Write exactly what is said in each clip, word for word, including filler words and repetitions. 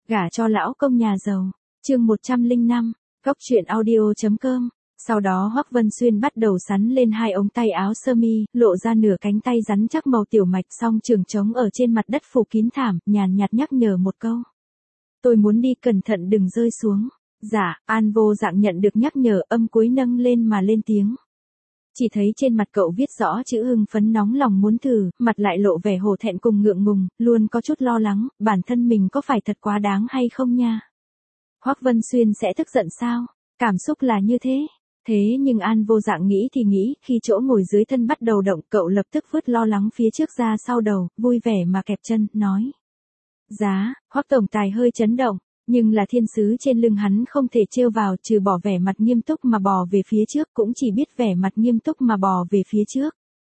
Gả cho lão công nhà giàu. Chương một trăm lẻ năm, Góc truyện audio chấm com. Sau đó Hoắc Vân Xuyên bắt đầu sắn lên hai ống tay áo sơ mi, lộ ra nửa cánh tay rắn chắc màu tiểu mạch, song trường trống ở trên mặt đất phủ kín thảm, nhàn nhạt nhắc nhở một câu. Tôi muốn đi, cẩn thận đừng rơi xuống. Dạ, An vô dạng nhận được nhắc nhở, âm cuối nâng lên mà lên tiếng. Chỉ thấy trên mặt cậu viết rõ chữ hưng phấn, nóng lòng muốn thử, mặt lại lộ vẻ hổ thẹn cùng ngượng ngùng, luôn có chút lo lắng, bản thân mình có phải thật quá đáng hay không nha. Hoắc Vân Xuyên sẽ tức giận sao? Cảm xúc là như thế. Thế nhưng An vô dạng nghĩ thì nghĩ, khi chỗ ngồi dưới thân bắt đầu động, cậu lập tức vứt lo lắng phía trước ra sau đầu, vui vẻ mà kẹp chân, nói. Giá, Hoắc tổng tài hơi chấn động, nhưng là thiên sứ trên lưng hắn không thể trêu vào, trừ bỏ vẻ mặt nghiêm túc mà bò về phía trước, cũng chỉ biết vẻ mặt nghiêm túc mà bò về phía trước.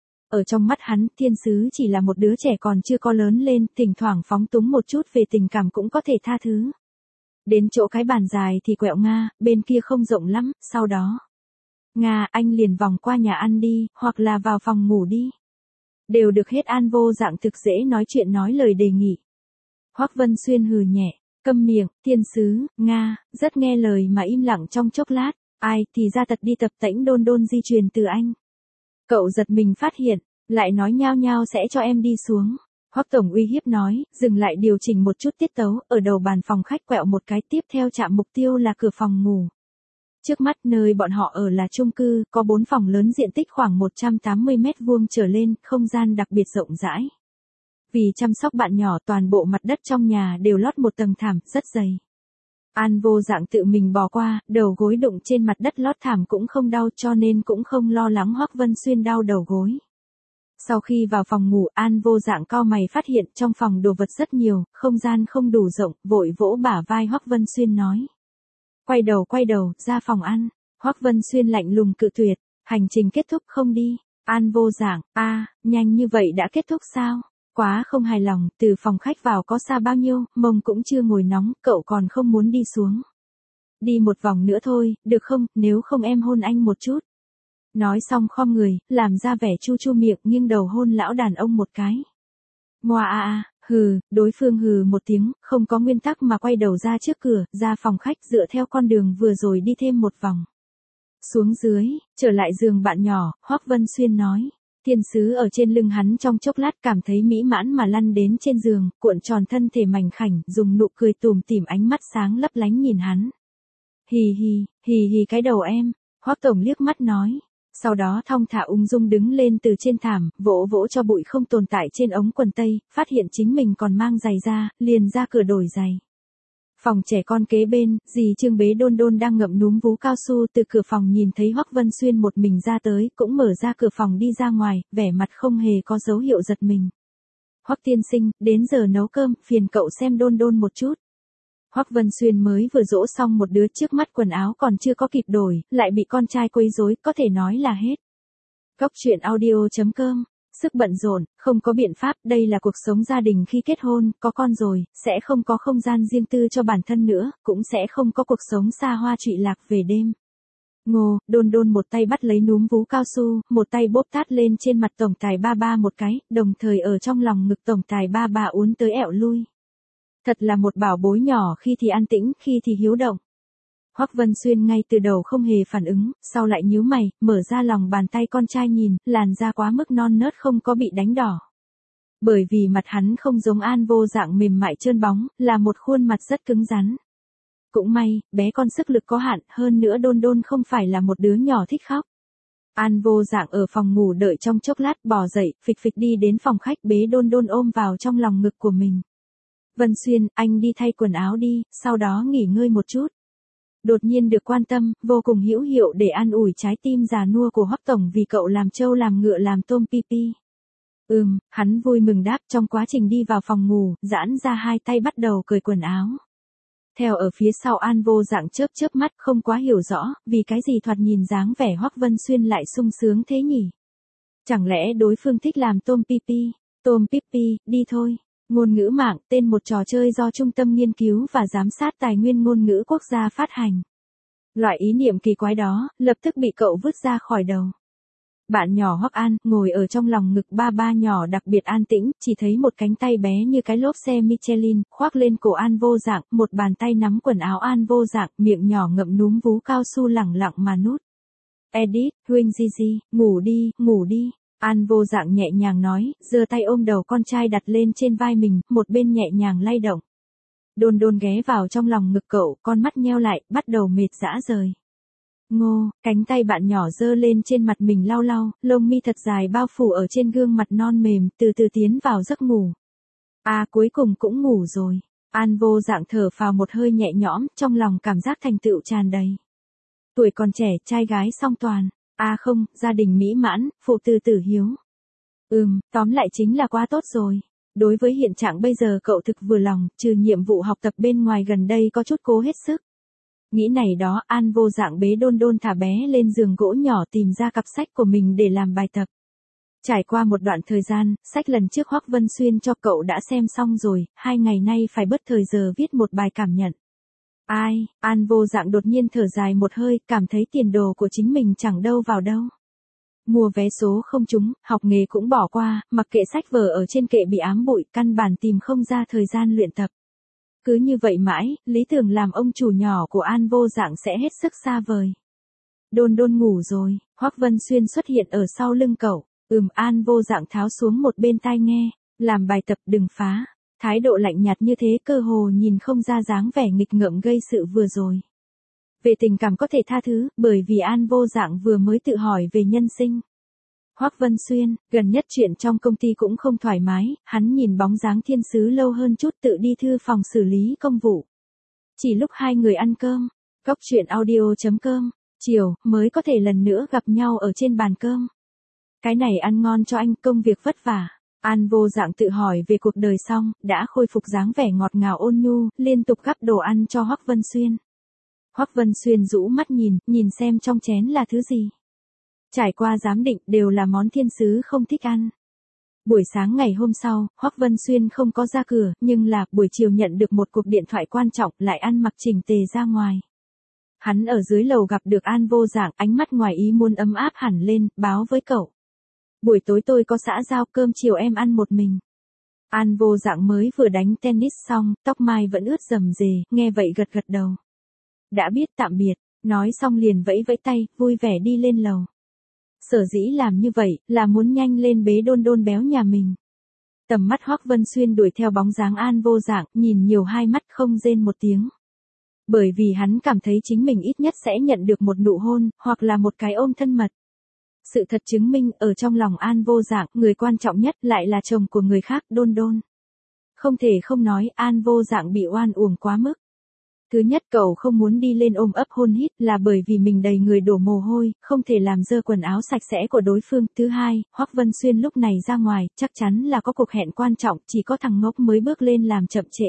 Ở trong mắt hắn, thiên sứ chỉ là một đứa trẻ còn chưa có lớn lên, thỉnh thoảng phóng túng một chút về tình cảm cũng có thể tha thứ. Đến chỗ cái bàn dài thì quẹo Nga, bên kia không rộng lắm, sau đó. Nga, anh liền vòng qua nhà ăn đi, hoặc là vào phòng ngủ đi. Đều được hết. An vô dạng thực dễ nói chuyện nói lời đề nghị. Hoắc Vân Xuyên hừ nhẹ, câm miệng, thiên sứ, Nga, rất nghe lời mà im lặng trong chốc lát, ai thì ra tật đi tập tễnh đôn đôn di truyền từ anh. Cậu giật mình phát hiện, lại nói nhao nhao sẽ cho em đi xuống. Hoắc tổng uy hiếp nói, dừng lại điều chỉnh một chút tiết tấu, ở đầu bàn phòng khách quẹo một cái, tiếp theo chạm mục tiêu là cửa phòng ngủ. Trước mắt nơi bọn họ ở là chung cư, có bốn phòng lớn diện tích khoảng một trăm tám mươi mét vuông trở lên, không gian đặc biệt rộng rãi. Vì chăm sóc bạn nhỏ, toàn bộ mặt đất trong nhà đều lót một tầng thảm, rất dày. An vô dạng tự mình bò qua, đầu gối đụng trên mặt đất lót thảm cũng không đau, cho nên cũng không lo lắng Hoắc Vân Xuyên đau đầu gối. Sau khi vào phòng ngủ, An vô dạng cau mày phát hiện trong phòng đồ vật rất nhiều, không gian không đủ rộng, vội vỗ bả vai Hoắc Vân Xuyên nói. Quay đầu quay đầu, ra phòng ăn. Hoắc Vân Xuyên lạnh lùng cự tuyệt, hành trình kết thúc không đi. An vô dạng, a, à, nhanh như vậy đã kết thúc sao? Quá không hài lòng, từ phòng khách vào có xa bao nhiêu, mông cũng chưa ngồi nóng, cậu còn không muốn đi xuống. Đi một vòng nữa thôi, được không, nếu không em hôn anh một chút. Nói xong khom người, làm ra vẻ chu chu miệng, nghiêng đầu hôn lão đàn ông một cái. Ngoà a a, hừ, đối phương hừ một tiếng, không có nguyên tắc mà quay đầu ra trước cửa, ra phòng khách dựa theo con đường vừa rồi đi thêm một vòng. Xuống dưới, trở lại giường bạn nhỏ, Hoắc Vân Xuyên nói. Thiên sứ ở trên lưng hắn trong chốc lát cảm thấy mỹ mãn mà lăn đến trên giường, cuộn tròn thân thể mảnh khảnh, dùng nụ cười tủm tỉm, ánh mắt sáng lấp lánh nhìn hắn. Hì hì, hì hì cái đầu em, Hoắc tổng liếc mắt nói. Sau đó thong thả ung dung đứng lên từ trên thảm, vỗ vỗ cho bụi không tồn tại trên ống quần tây, phát hiện chính mình còn mang giày ra, liền ra cửa đổi giày. Phòng trẻ con kế bên, dì Trương bế đôn đôn đang ngậm núm vú cao su, từ cửa phòng nhìn thấy Hoắc Vân Xuyên một mình ra tới, cũng mở ra cửa phòng đi ra ngoài, vẻ mặt không hề có dấu hiệu giật mình. Hoắc tiên sinh, đến giờ nấu cơm, phiền cậu xem đôn đôn một chút. Hoắc Vân Xuyên mới vừa dỗ xong một đứa, trước mắt quần áo còn chưa có kịp đổi, lại bị con trai quấy rối, có thể nói là hết. Góc truyện audio chấm com. Sức bận rộn, không có biện pháp, đây là cuộc sống gia đình khi kết hôn, có con rồi, sẽ không có không gian riêng tư cho bản thân nữa, cũng sẽ không có cuộc sống xa hoa trụy lạc về đêm. Ngô, đôn đôn một tay bắt lấy núm vú cao su, một tay bóp tát lên trên mặt tổng tài ba ba một cái, đồng thời ở trong lòng ngực tổng tài ba ba uốn tới ẹo lui. Thật là một bảo bối nhỏ, khi thì an tĩnh, khi thì hiếu động. Hoắc Vân Xuyên ngay từ đầu không hề phản ứng, sau lại nhíu mày, mở ra lòng bàn tay con trai nhìn, làn da quá mức non nớt không có bị đánh đỏ. Bởi vì mặt hắn không giống An vô dạng mềm mại trơn bóng, là một khuôn mặt rất cứng rắn. Cũng may, bé con sức lực có hạn, hơn nữa đôn đôn không phải là một đứa nhỏ thích khóc. An vô dạng ở phòng ngủ đợi trong chốc lát, bò dậy, phịch phịch đi đến phòng khách, bế đôn đôn ôm vào trong lòng ngực của mình. Vân Xuyên, anh đi thay quần áo đi, sau đó nghỉ ngơi một chút. Đột nhiên được quan tâm, vô cùng hữu hiệu để an ủi trái tim già nua của Hoắc tổng, vì cậu làm trâu làm ngựa làm tôm pi pi. Ừm, hắn vui mừng đáp, trong quá trình đi vào phòng ngủ, giãn ra hai tay bắt đầu cởi quần áo. Theo ở phía sau An vô dạng chớp chớp mắt, không quá hiểu rõ, vì cái gì thoạt nhìn dáng vẻ Hoắc Vân Xuyên lại sung sướng thế nhỉ? Chẳng lẽ đối phương thích làm tôm pi pi? Tôm pi pi, đi thôi. Ngôn ngữ mạng, tên một trò chơi do Trung tâm Nghiên cứu và Giám sát Tài nguyên Ngôn ngữ Quốc gia phát hành. Loại ý niệm kỳ quái đó, lập tức bị cậu vứt ra khỏi đầu. Bạn nhỏ Hoắc An, ngồi ở trong lòng ngực ba ba nhỏ đặc biệt an tĩnh, chỉ thấy một cánh tay bé như cái lốp xe Michelin, khoác lên cổ An Vô Dạng, một bàn tay nắm quần áo An Vô Dạng, miệng nhỏ ngậm núm vú cao su lẳng lặng mà nút. Edit, huynh Gigi, ngủ đi, ngủ đi. An Vô Dạng nhẹ nhàng nói, giơ tay ôm đầu con trai đặt lên trên vai mình, một bên nhẹ nhàng lay động. Đôn Đôn ghé vào trong lòng ngực cậu, con mắt nheo lại, bắt đầu mệt dã rời. Ngô, cánh tay bạn nhỏ giơ lên trên mặt mình lau lau, lông mi thật dài bao phủ ở trên gương mặt non mềm, từ từ tiến vào giấc ngủ. À cuối cùng cũng ngủ rồi. An Vô Dạng thở phào một hơi nhẹ nhõm, trong lòng cảm giác thành tựu tràn đầy. Tuổi còn trẻ, trai gái song toàn. À không, gia đình mỹ mãn, phụ tử tử hiếu. Ừm, tóm lại chính là quá tốt rồi. Đối với hiện trạng bây giờ cậu thực vừa lòng, trừ nhiệm vụ học tập bên ngoài gần đây có chút cố hết sức. Nghĩ này đó, An Vô Dạng bế Đôn Đôn thả bé lên giường gỗ nhỏ tìm ra cặp sách của mình để làm bài tập. Trải qua một đoạn thời gian, sách lần trước Hoắc Vân Xuyên cho cậu đã xem xong rồi, hai ngày nay phải bớt thời giờ viết một bài cảm nhận. Ai, An Vô Dạng đột nhiên thở dài một hơi, cảm thấy tiền đồ của chính mình chẳng đâu vào đâu. Mua vé số không trúng, học nghề cũng bỏ qua, mặc kệ sách vở ở trên kệ bị ám bụi, căn bản tìm không ra thời gian luyện tập. Cứ như vậy mãi, lý tưởng làm ông chủ nhỏ của An Vô Dạng sẽ hết sức xa vời. Đôn Đôn ngủ rồi, Hoắc Vân Xuyên xuất hiện ở sau lưng cậu, ừm An Vô Dạng tháo xuống một bên tai nghe, làm bài tập đừng phá, thái độ lạnh nhạt như thế cơ hồ nhìn không ra dáng vẻ nghịch ngợm gây sự vừa rồi. Về tình cảm có thể tha thứ, bởi vì An Vô Dạng vừa mới tự hỏi về nhân sinh. Hoắc Vân Xuyên, gần nhất chuyện trong công ty cũng không thoải mái, hắn nhìn bóng dáng thiên sứ lâu hơn chút tự đi thư phòng xử lý công vụ. Chỉ lúc hai người ăn cơm, góc chuyện audio chấm com, chiều, mới có thể lần nữa gặp nhau ở trên bàn cơm. Cái này ăn ngon cho anh, công việc vất vả. An Vô Dạng tự hỏi về cuộc đời xong, đã khôi phục dáng vẻ ngọt ngào ôn nhu, liên tục gắp đồ ăn cho Hoắc Vân Xuyên. Hoắc Vân Xuyên rũ mắt nhìn, nhìn xem trong chén là thứ gì. Trải qua giám định đều là món thiên sứ không thích ăn. Buổi sáng ngày hôm sau, Hoắc Vân Xuyên không có ra cửa, nhưng là buổi chiều nhận được một cuộc điện thoại quan trọng, lại ăn mặc chỉnh tề ra ngoài. Hắn ở dưới lầu gặp được An Vô Dạng, ánh mắt ngoài ý muốn ấm áp hẳn lên, báo với cậu. Buổi tối tôi có xã giao, cơm chiều em ăn một mình. An Vô Dạng mới vừa đánh tennis xong, tóc mai vẫn ướt rầm rề, nghe vậy gật gật đầu. Đã biết tạm biệt, nói xong liền vẫy vẫy tay, vui vẻ đi lên lầu. Sở dĩ làm như vậy, là muốn nhanh lên bế Đôn Đôn béo nhà mình. Tầm mắt Hoắc Vân Xuyên đuổi theo bóng dáng An Vô Dạng, nhìn nhiều hai mắt không rên một tiếng. Bởi vì hắn cảm thấy chính mình ít nhất sẽ nhận được một nụ hôn, hoặc là một cái ôm thân mật. Sự thật chứng minh, ở trong lòng An Vô Dạng, người quan trọng nhất lại là chồng của người khác, Đôn Đôn. Không thể không nói, An Vô Dạng bị oan uổng quá mức. Thứ nhất, cậu không muốn đi lên ôm ấp hôn hít là bởi vì mình đầy người đổ mồ hôi, không thể làm dơ quần áo sạch sẽ của đối phương. Thứ hai, Hoắc Vân Xuyên lúc này ra ngoài, chắc chắn là có cuộc hẹn quan trọng, chỉ có thằng ngốc mới bước lên làm chậm trễ.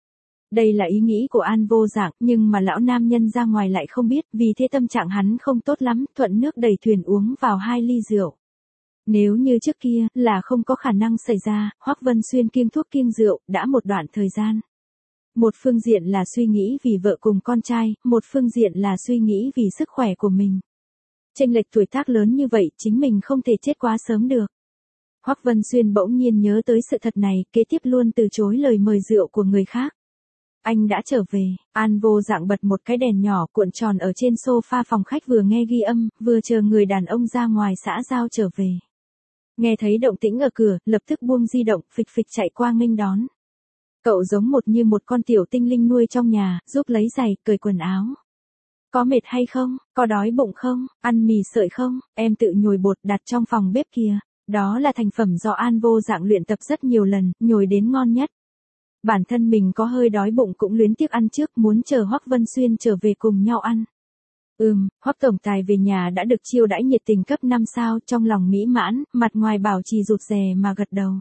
Đây là ý nghĩ của An Vô Dạng, nhưng mà lão nam nhân ra ngoài lại không biết, vì thế tâm trạng hắn không tốt lắm, thuận nước đẩy thuyền uống vào hai ly rượu. Nếu như trước kia, là không có khả năng xảy ra, Hoắc Vân Xuyên kiêng thuốc kiêng rượu, đã một đoạn thời gian. Một phương diện là suy nghĩ vì vợ cùng con trai, một phương diện là suy nghĩ vì sức khỏe của mình. Chênh lệch tuổi tác lớn như vậy, chính mình không thể chết quá sớm được. Hoắc Vân Xuyên bỗng nhiên nhớ tới sự thật này, kế tiếp luôn từ chối lời mời rượu của người khác. Anh đã trở về, An Vô Dạng bật một cái đèn nhỏ cuộn tròn ở trên sofa phòng khách, vừa nghe ghi âm, vừa chờ người đàn ông ra ngoài xã giao trở về. Nghe thấy động tĩnh ở cửa, lập tức buông di động, phịch phịch chạy qua nghênh đón. Cậu giống một như một con tiểu tinh linh nuôi trong nhà, giúp lấy giày, cởi quần áo. Có mệt hay không? Có đói bụng không? Ăn mì sợi không? Em tự nhồi bột đặt trong phòng bếp kìa. Đó là thành phẩm do An Vô Dạng luyện tập rất nhiều lần, nhồi đến ngon nhất. Bản thân mình có hơi đói bụng cũng luyến tiếc ăn trước, muốn chờ Hoắc Vân Xuyên trở về cùng nhau ăn. Ừm, Hoắc tổng tài về nhà đã được chiêu đãi nhiệt tình cấp năm sao, trong lòng mỹ mãn, mặt ngoài bảo trì rụt rè mà gật đầu.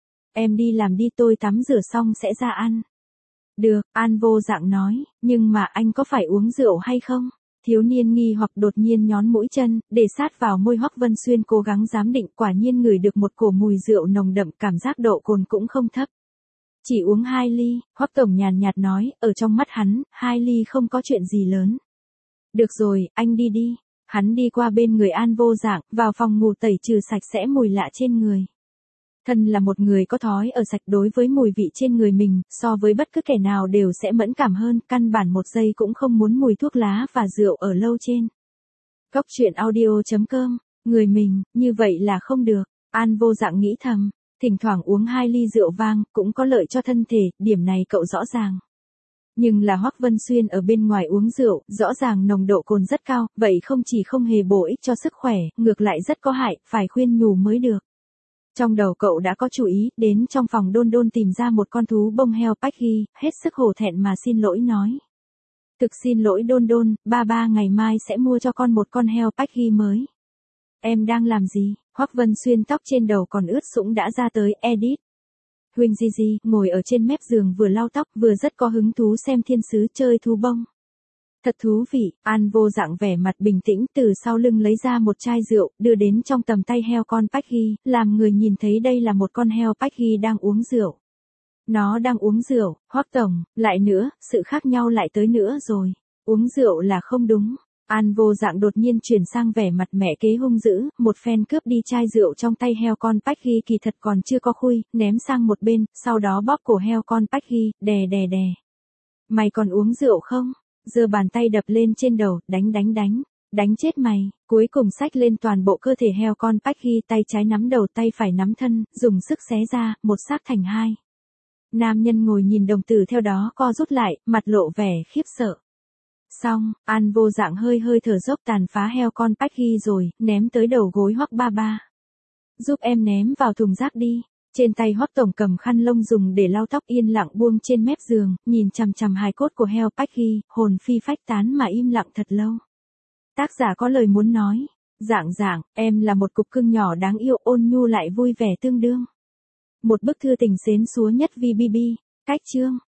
Em đi làm đi, tôi tắm rửa xong sẽ ra ăn. Được, An Vô Dạng nói, nhưng mà anh có phải uống rượu hay không? Thiếu niên nghi hoặc đột nhiên nhón mũi chân, để sát vào môi Hoắc Vân Xuyên cố gắng giám định, quả nhiên ngửi được một cổ mùi rượu nồng đậm, cảm giác độ cồn cũng không thấp. Chỉ uống hai ly, Hoắc tổng nhàn nhạt nói, ở trong mắt hắn, hai ly không có chuyện gì lớn. Được rồi, anh đi đi. Hắn đi qua bên người An Vô Dạng, vào phòng ngủ tẩy trừ sạch sẽ mùi lạ trên người. Thân là một người có thói ở sạch, đối với mùi vị trên người mình, so với bất cứ kẻ nào đều sẽ mẫn cảm hơn, căn bản một giây cũng không muốn mùi thuốc lá và rượu ở lâu trên. Góc truyện audio chấm com, người mình, như vậy là không được, An Vô Dạng nghĩ thầm, thỉnh thoảng uống hai ly rượu vang, cũng có lợi cho thân thể, điểm này cậu rõ ràng. Nhưng là Hoắc Vân Xuyên ở bên ngoài uống rượu, rõ ràng nồng độ cồn rất cao, vậy không chỉ không hề bổ ích cho sức khỏe, ngược lại rất có hại, phải khuyên nhủ mới được. Trong đầu cậu đã có chủ ý, đến trong phòng Đôn Đôn tìm ra một con thú bông heo Pachy, hết sức hổ thẹn mà xin lỗi nói. Thực xin lỗi Đôn Đôn, ba ba ngày mai sẽ mua cho con một con heo Pachy mới. Em đang làm gì? Hoắc Vân Xuyên tóc trên đầu còn ướt sũng đã ra tới, edit. Huỳnh Gigi ngồi ở trên mép giường vừa lau tóc vừa rất có hứng thú xem thiên sứ chơi thú bông. Thật thú vị, An Vô Dạng vẻ mặt bình tĩnh từ sau lưng lấy ra một chai rượu, đưa đến trong tầm tay heo con Pachy, làm người nhìn thấy đây là một con heo Pachy đang uống rượu. Nó đang uống rượu, Hoắc tổng, lại nữa, sự khác nhau lại tới nữa rồi. Uống rượu là không đúng. An Vô Dạng đột nhiên chuyển sang vẻ mặt mẹ kế hung dữ, một phen cướp đi chai rượu trong tay heo con Pachy kỳ thật còn chưa có khui, ném sang một bên, sau đó bóp cổ heo con Pachy, đè đè đè. Mày còn uống rượu không? Giơ bàn tay đập lên trên đầu, đánh đánh đánh, đánh chết mày, cuối cùng xách lên toàn bộ cơ thể heo con Pachy, tay trái nắm đầu tay phải nắm thân, dùng sức xé ra, một xác thành hai. Nam nhân ngồi nhìn đồng tử theo đó co rút lại, mặt lộ vẻ khiếp sợ. Xong, An Vô Dạng hơi hơi thở dốc tàn phá heo con Pachy rồi, ném tới đầu gối Hoắc ba ba. Giúp em ném vào thùng rác đi. Trên tay Hoắc tổng cầm khăn lông dùng để lau tóc yên lặng buông trên mép giường, nhìn chằm chằm hài cốt của heo Pachy, hồn phi phách tán mà im lặng thật lâu. Tác giả có lời muốn nói, Dạng Dạng, em là một cục cưng nhỏ đáng yêu, ôn nhu lại vui vẻ tương đương. Một bức thư tình xến xúa nhất vê bê bê, cách chương.